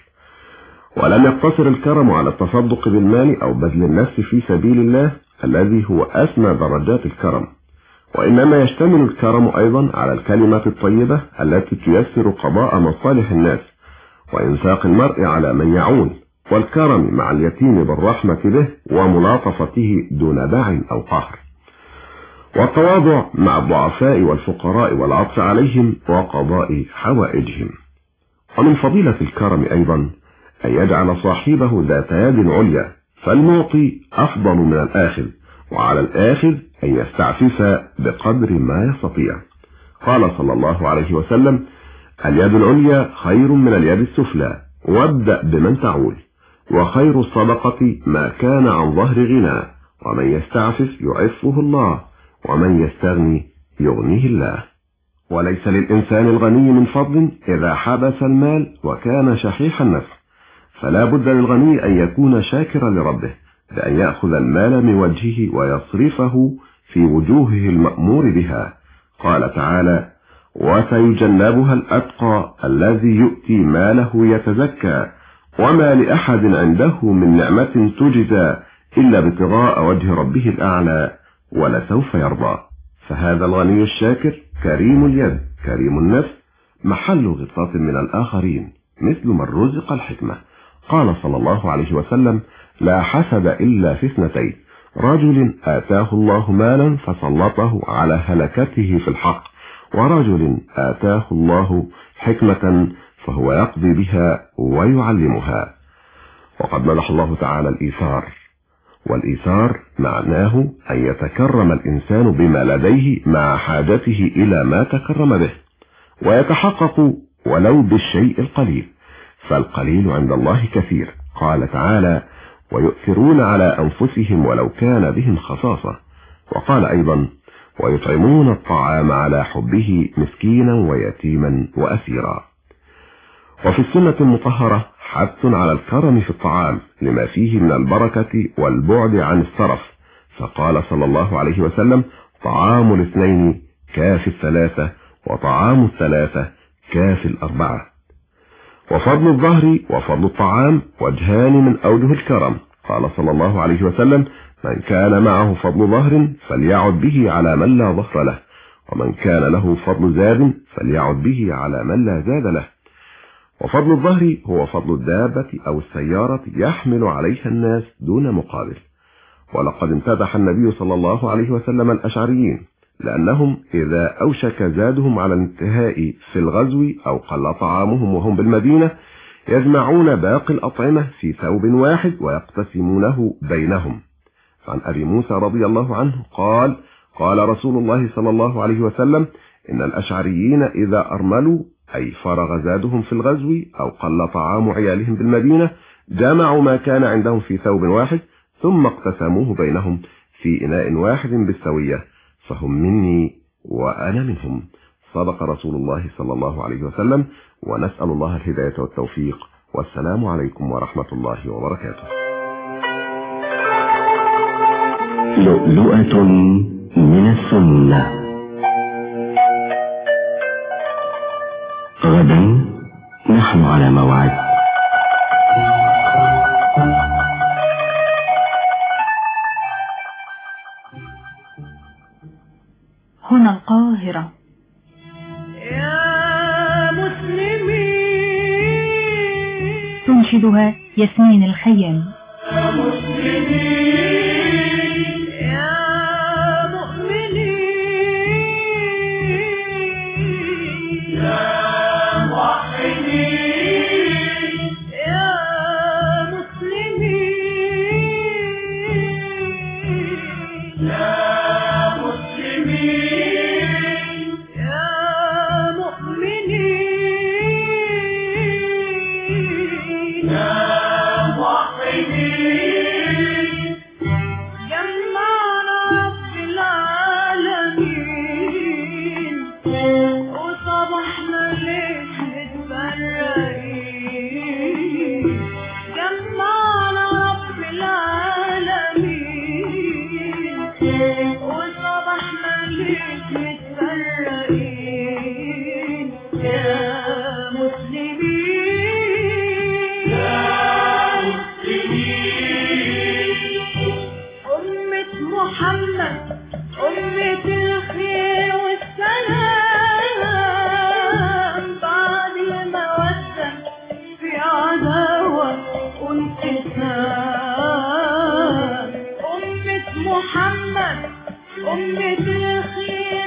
ولم يقتصر الكرم على التصدق بالمال أو بذل النفس في سبيل الله الذي هو أسمى درجات الكرم، وإنما يشتمل الكرم أيضا على الكلمة الطيبة التي تيسر قضاء مصالح الناس وإنفاق المرء على من يعول، والكرم مع اليتيم بالرحمة به وملاطفته دون باع أو قهر، والتواضع مع الضعفاء والفقراء والعطف عليهم وقضاء حوائجهم. ومن فضيلة الكرم أيضا أن يجعل صاحبه ذات يد عليا، فالمعطي أفضل من الآخذ، وعلى الآخذ أن يستعفف بقدر ما يستطيع. قال صلى الله عليه وسلم: اليد العليا خير من اليد السفلى، وابدأ بمن تعول، وخير الصدقة ما كان عن ظهر غنى، ومن يستعفف يعفه الله، ومن يستغني يغنيه الله. وليس للإنسان الغني من فضل إذا حبس المال وكان شحيح النفس، فلا بد للغني أن يكون شاكرا لربه بأن يأخذ المال من وجهه ويصرفه في وجوهه المأمور بها. قال تعالى: وسيجنبها الأتقى الذي يؤتي ماله يتزكى، وما لأحد عنده من نعمة تجزى إلا ابتغاء وجه ربه الأعلى ولسوف يرضى. فهذا الغني الشاكر كريم اليد كريم النفس، محل غطاة من الآخرين، مثل من رزق الحكمة. قال صلى الله عليه وسلم: لا حسد إلا في اثنتين: رجل آتاه الله مالا فسلطه على هلكته في الحق، ورجل آتاه الله حكمة فهو يقضي بها ويعلمها. وقد مدح الله تعالى الإيثار، والإيثار معناه أن يتكرم الإنسان بما لديه مع حاجته إلى ما تكرم به، ويتحقق ولو بالشيء القليل، فالقليل عند الله كثير. قال تعالى: ويؤثرون على أنفسهم ولو كان بهم خصاصة. وقال أيضا: ويطعمون الطعام على حبه مسكينا ويتيما وأسيرا. وفي السنة المطهرة حث على الكرم في الطعام لما فيه من البركة والبعد عن السرف، فقال صلى الله عليه وسلم: طعام الاثنين كاف الثلاثة، وطعام الثلاثة كاف الأربعة. وفضل الظهر وفضل الطعام وجهان من أوجه الكرم، قال صلى الله عليه وسلم: من كان معه فضل ظهر فليعد به على من لا ظهر له، ومن كان له فضل زاد فليعد به على من لا زاد له. وفضل الظهر هو فضل الدابة أو السيارة يحمل عليها الناس دون مقابل. ولقد امتدح النبي صلى الله عليه وسلم الأشعريين لأنهم إذا أوشك زادهم على الانتهاء في الغزو أو قل طعامهم وهم بالمدينة يجمعون باقي الأطعمة في ثوب واحد ويقتسمونه بينهم. عن أبي موسى رضي الله عنه قال: قال رسول الله صلى الله عليه وسلم: إن الأشعريين إذا أرملوا أي فرغ زادهم في الغزو أو قل طعام عيالهم بالمدينة جمعوا ما كان عندهم في ثوب واحد ثم اقتسموه بينهم في إناء واحد بالسوية، فهم مني وأنا منهم. صدق رسول الله صلى الله عليه وسلم، ونسأل الله الهداية والتوفيق. والسلام عليكم ورحمة الله وبركاته. لؤلؤة من السنة. غدا نحن على موعد. هنا القاهرة. يا مسلمين تنشدها ياسمين الخيام. يا مسلمين يا مؤمنين يا موحدين يا مسلمين يا مسلمين يا مؤمنين يا موحدين جمعنا رب العالمين وصبحنا ليش متفرقين. جمعنا رب العالمين وصبحنا ليش متفرقين. يا مسلمين يا مسلمين أمة محمد أمة الخير والسلام بعد المودة في عداوة وانقسام. أمة محمد أمة الخير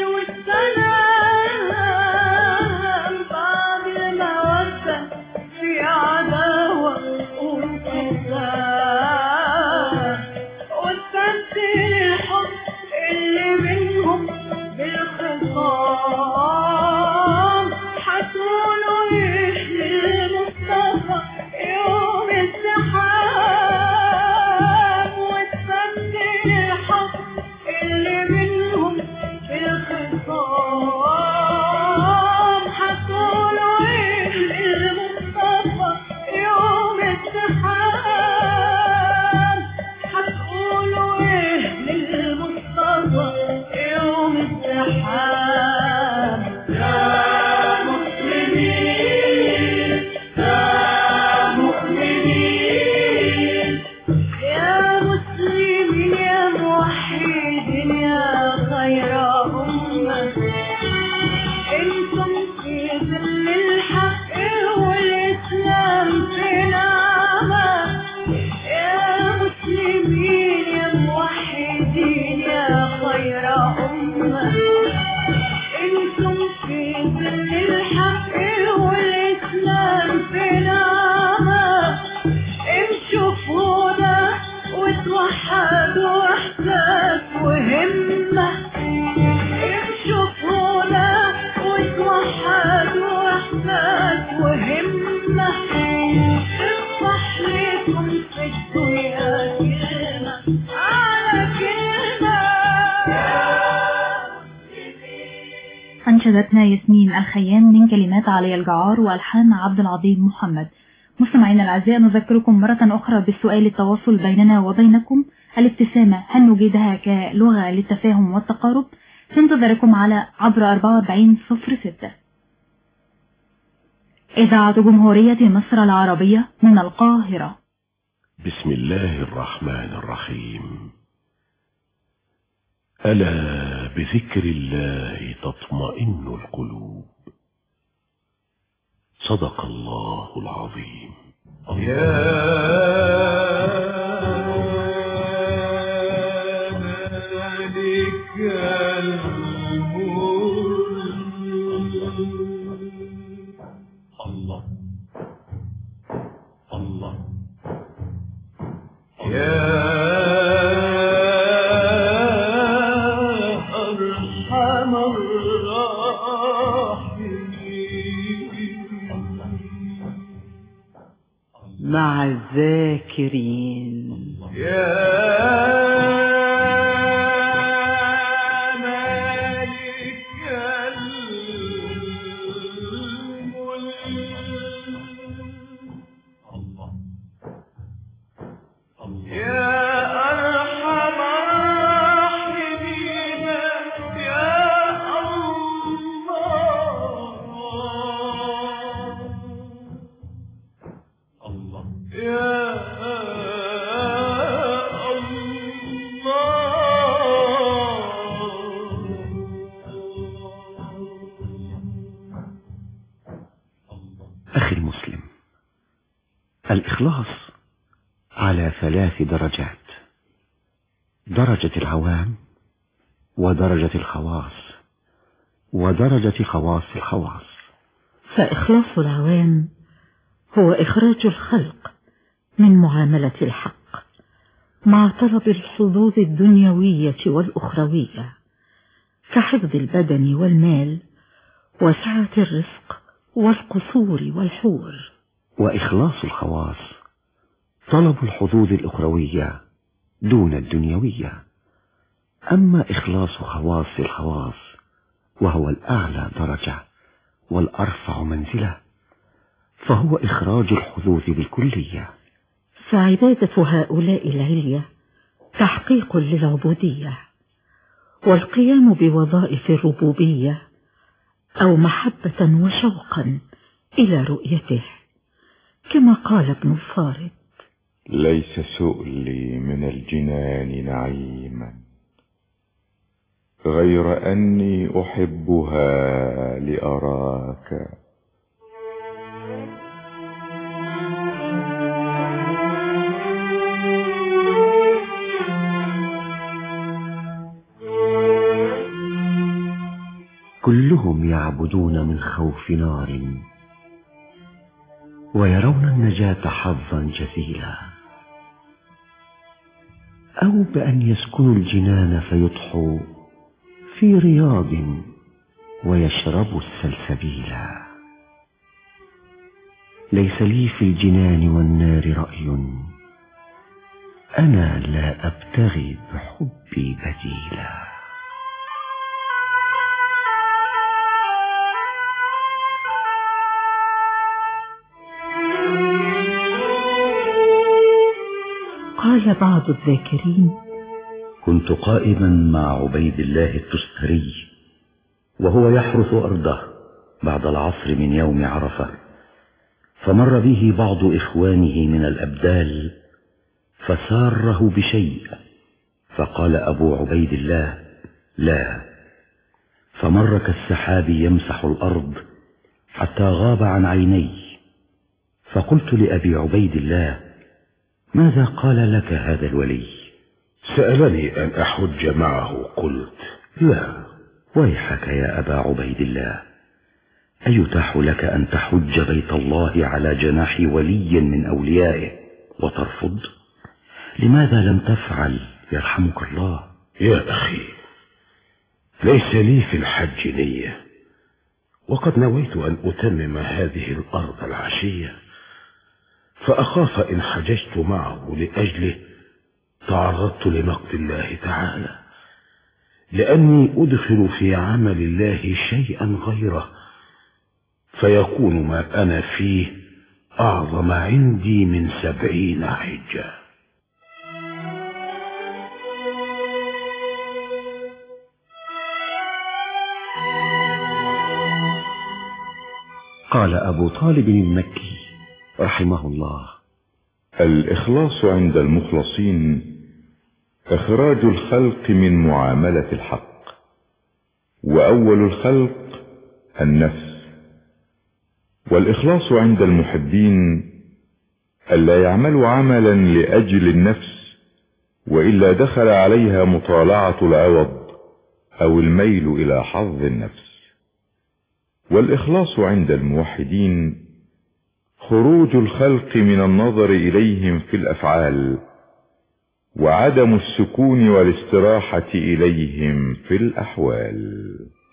والسلام بعد المودة في عداوة وانقسام. وتبدل الحب اللي بينهم بالخصام. حتقولوا ايه للمصطفى يوم الزحام. وتبدل الحب اللي بينهم بالخصام. حتقولوا ايه للمصطفى يوم الزحام. حتقولوا ايه للمصطفى يوم الزحام. يا مسلمين يا مؤمنين يا مسلمين يا موحدين يا خير أمة. انتم في ظل الحق والإسلام في نعمة. يا مسلمين يا موحدين يا خير أمة. انتم في ظل الحق والإسلام في نعمة. امشوا في هدى وتوحدوا إحساس وهمة. امشوا في هدى وتوحدوا إحساس وهمة. تصبح لكم في الدنيا كلمة على كلمة. أنشدتنا ياسمين الخيام من كلمات علي الجعار وألحان عبد العظيم محمد. مستمعينا الأعزاء، نذكركم مرة أخرى بالسؤال التواصل بيننا وبينكم: الابتسامة هل نجدها كلغة للتفاهم والتقارب؟ تنتظركم على عبر 4406. إذاعة جمهورية مصر العربية من القاهرة. بسم الله الرحمن الرحيم. ألا بذكر الله تطمئن القلوب. صدق الله العظيم. يا مالك الملك الله الله يا أرحم الراحمين مع الذاكرين. أخي المسلم، الإخلاص على 3 درجات: درجة العوام، ودرجة الخواص، ودرجة خواص الخواص. فإخلاص العوام هو إخراج الخلق من معاملة الحق مع طلب الحظوظ الدنيوية والأخروية كحفظ البدن والمال وسعة الرزق والقصور والحور. وإخلاص الخواص طلب الحظوظ الأخروية دون الدنيوية. أما إخلاص خواص الخواص وهو الأعلى درجة والأرفع منزلة، فهو إخراج الحظوظ بالكلية. فعبادة هؤلاء العلية تحقيق للعبودية والقيام بوظائف الربوبية أو محبة وشوقا إلى رؤيته، كما قال ابن الفارض: ليس سؤلي من الجنان نعيما غير أني أحبها لأراك. كلهم يعبدون من خوف نار ويرون النجاة حظا جزيلا، أو بأن يسكنوا الجنان فيضحوا في رياض ويشربوا السلسبيلا. ليس لي في الجنان والنار رأي، أنا لا أبتغي بحبي بديلا. قال بعض الذاكرين: كنت قائما مع عبيد الله التستري وهو يحرث أرضه بعد العصر من يوم عرفة، فمر به بعض إخوانه من الأبدال فساره بشيء، فقال أبو عبيد الله: لا. فمر كالسحاب يمسح الأرض حتى غاب عن عيني، فقلت لأبي عبيد الله: ماذا قال لك هذا الولي؟ سألني أن أحج معه، قلت: لا. ويحك يا أبا عبيد الله، أيتاح لك أن تحج بيت الله على جناح ولي من أوليائه وترفض؟ لماذا لم تفعل يرحمك الله؟ يا أخي، ليس لي في الحج نية، وقد نويت أن أتمم هذه الأرض العشية، فأخاف إن حججت معه لأجله تعرضت لمقت الله تعالى، لأني أدخل في عمل الله شيئا غيره، فيكون ما أنا فيه أعظم عندي من 70 حجة. قال أبو طالب المكي رحمه الله: الإخلاص عند المخلصين إخراج الخلق من معاملة الحق، وأول الخلق النفس. والإخلاص عند المحبين ألا يعملوا عملا لأجل النفس، وإلا دخل عليها مطالعة العوض أو الميل إلى حظ النفس. والإخلاص عند الموحدين خروج الخلق من النظر إليهم في الأفعال، وعدم السكون والاستراحة إليهم في الأحوال.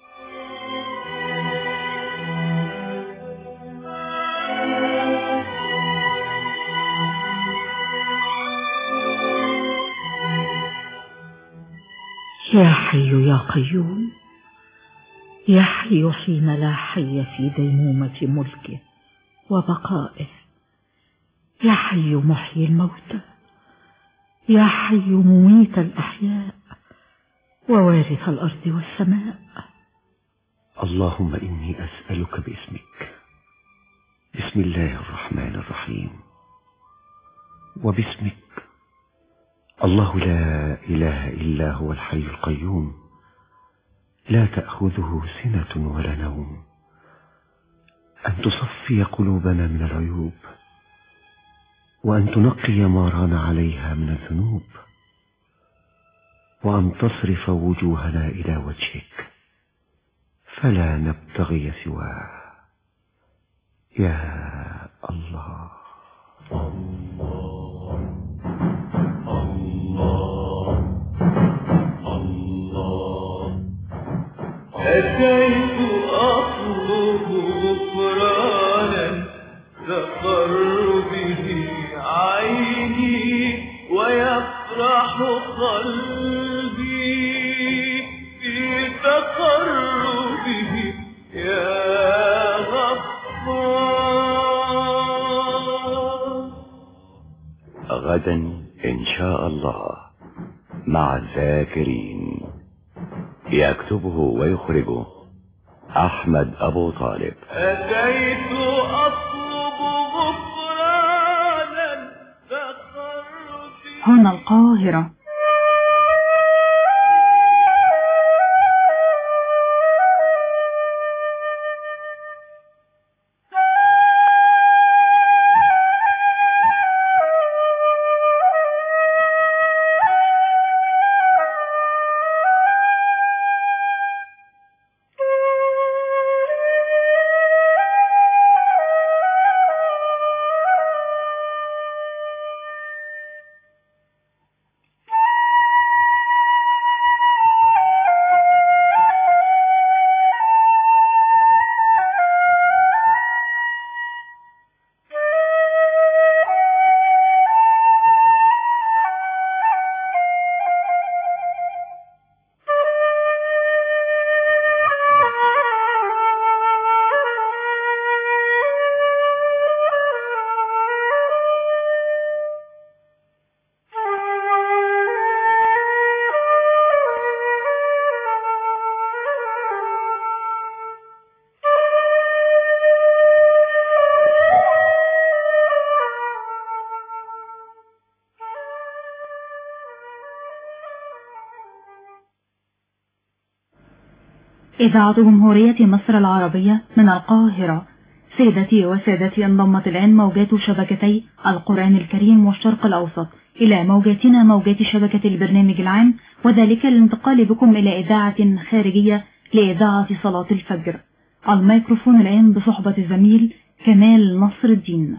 يا حي يا قيوم، يا حي حين لا حي في ديمومة ملكه وبقائه، يا حي محيي الموتى، يا حي مميت الأحياء ووارث الأرض والسماء. اللهم إني أسألك باسمك، بسم الله الرحمن الرحيم، وباسمك الله لا إله إلا هو الحي القيوم، لا تأخذه سنة ولا نوم، أن تصفي قلوبنا من العيوب، وأن تنقي ما ران عليها من الذنوب، وأن تصرف وجوهنا إلى وجهك فلا نبتغي سواه. يا الله. أتيت أطلب غفرانا تقر به عيني ويفرح قلبي في تقربه يا غفار. غدا إن شاء الله مع الذاكرين، يكتبه ويخرجه أحمد أبو طالب. أتيت أطلب غفرانا تقربي. هنا القاهرة. إذاعة جمهورية مصر العربية من القاهرة. سيدتي وسادتي، انضمت الآن موجات شبكتي القرآن الكريم والشرق الأوسط إلى موجاتنا موجات شبكة البرنامج العام، وذلك للانتقال بكم إلى إذاعة خارجية لإذاعة صلاة الفجر. الميكروفون الآن بصحبة الزميل كمال نصر الدين.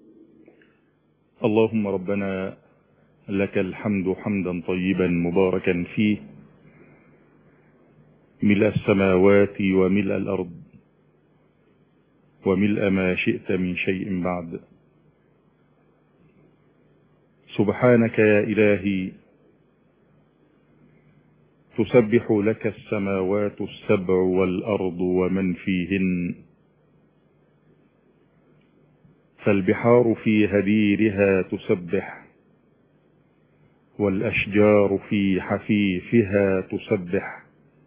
اللهم ربنا لك الحمد حمدا طيبا مباركا فيه، ملء السماوات وملء الأرض وملء ما شئت من شيء بعد. سبحانك يا إلهي تسبح لك السماوات السبع والأرض ومن فيهن، فالبحار في هديرها تسبح، والأشجار في حفيفها تسبح،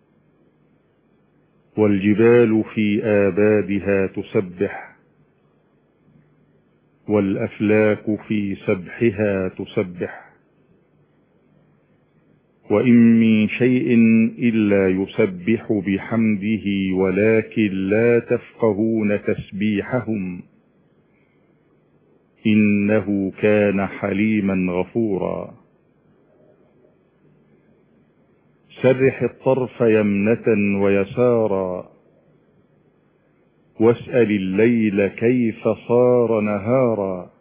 والجبال في آبادها تسبح، والأفلاك في سبحها تسبح، وإن من شيء إلا يسبح بحمده ولكن لا تفقهون تسبيحهم إنه كان حليما غفورا. سرح الطرف يمنة ويسارا، واسأل الليل كيف صار نهارا،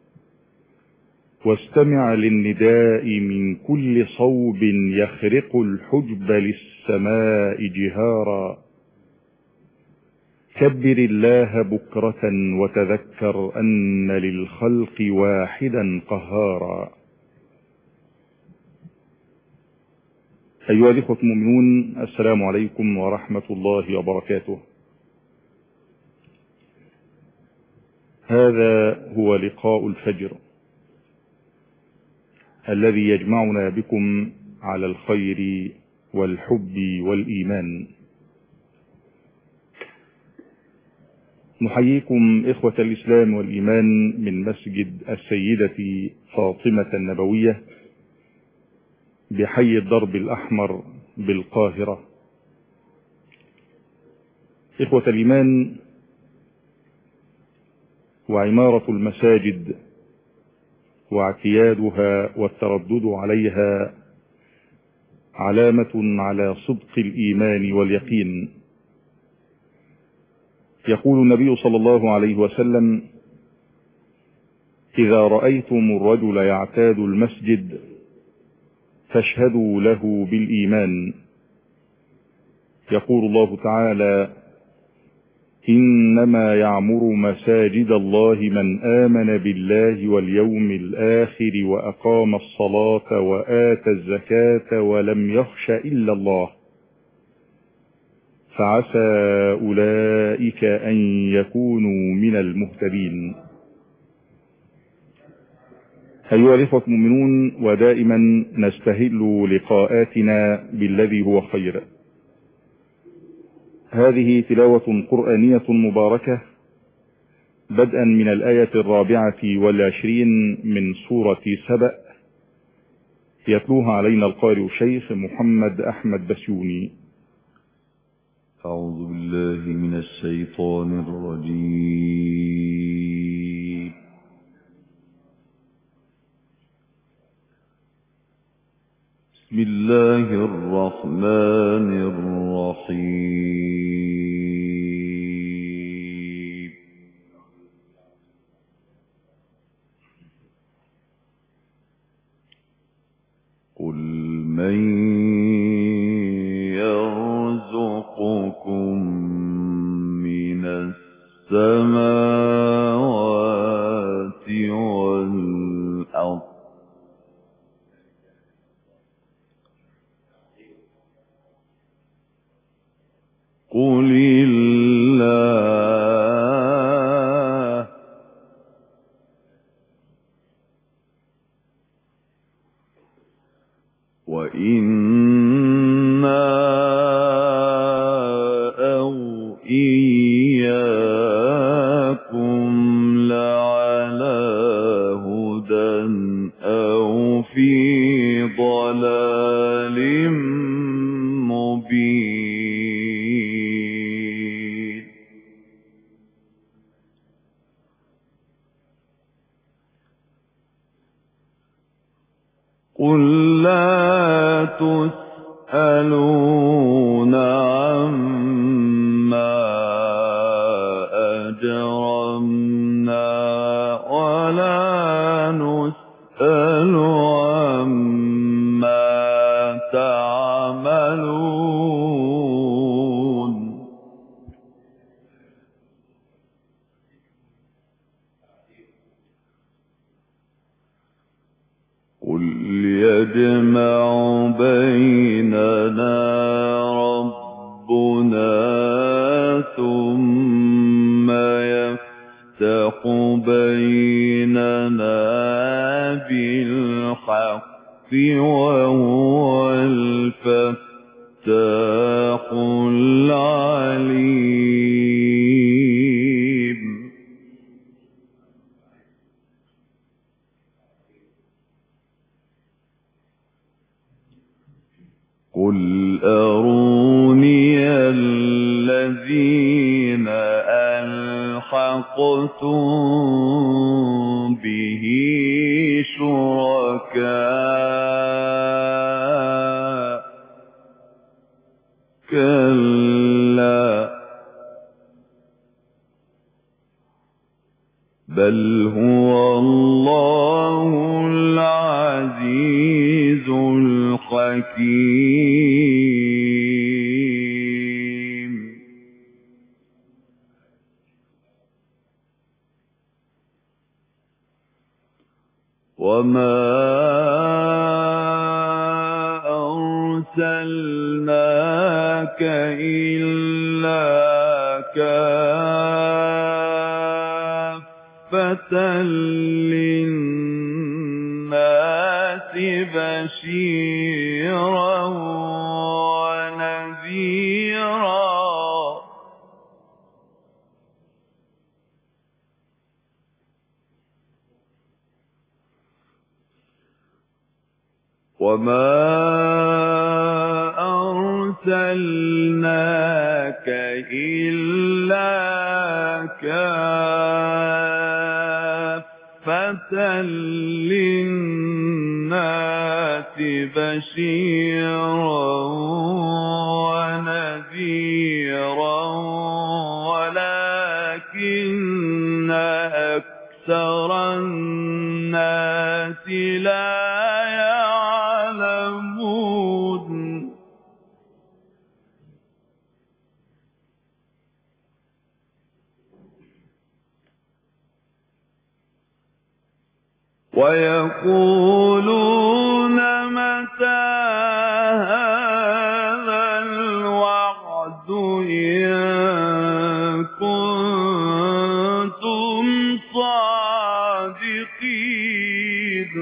واستمع للنداء من كل صوب يخرق الحجب للسماء جهارا. كبر الله بكرة وتذكر أن للخلق واحدا قهارا. أيها الإخوة المؤمنون، السلام عليكم ورحمة الله وبركاته. هذا هو لقاء الفجر الذي يجمعنا بكم على الخير والحب والإيمان. نحييكم إخوة الإسلام والإيمان من مسجد السيدة فاطمة النبوية بحي الدرب الأحمر بالقاهرة. إخوة الإيمان، وعمارة المساجد واعتيادها والتردد عليها علامة على صدق الإيمان واليقين. يقول النبي صلى الله عليه وسلم: إذا رأيتم الرجل يعتاد المسجد فاشهدوا له بالإيمان. يقول الله تعالى: إنما يعمر مساجد الله من آمن بالله واليوم الآخر وأقام الصلاة وآتى الزكاة ولم يخش إلا الله، فعسى أولئك أن يكونوا من المهتدين. أيها الإخوة المؤمنون، ودائما نستهل لقاءاتنا بالذي هو خير. هذه تلاوة قرآنية مباركة بدءا من الآية 24 من سورة سبأ، يتلوها علينا القارئ الشيخ محمد أحمد بسيوني. أعوذ بالله من الشيطان الرجيم. بسم الله الرحمن الرحيم. قل من يرزقكم من السماوات والأرض قل الله وإنا أو إياكم لعلى هدى أو في ضلال مبين. قل لا تسألون عما أجرمنا ولا نسأل عما تعملون. قل يجمع بيننا وهو الفتاح العليم قل أروني الذين ألحقتم به شركاء كلا بل هو الله العزيز الحكيم وما أرسلناك إلا كافة للناس بشيرا ونذيرا وما أرسلناك إلا كافة للناس بشيرا ونذيرا ولكن أكثر الناس لا يعلمون ويقولون متى هذا الوعد إن كنتم صادقين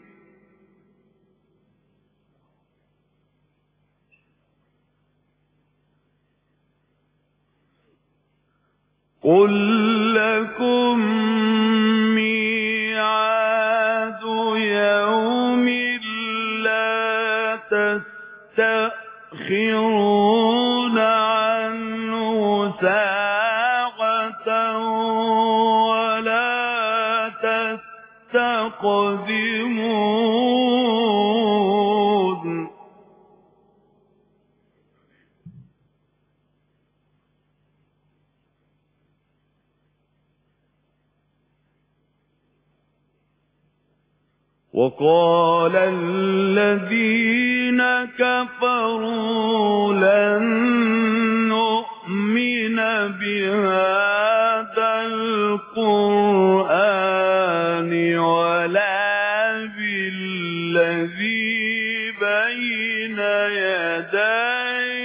قل لكم ميعاد يوم لا تستأخرون عنه ساعة ولا تستقدمون وقال الذين كفروا لن نؤمن بهذا القرآن ولا بالذي بين يديه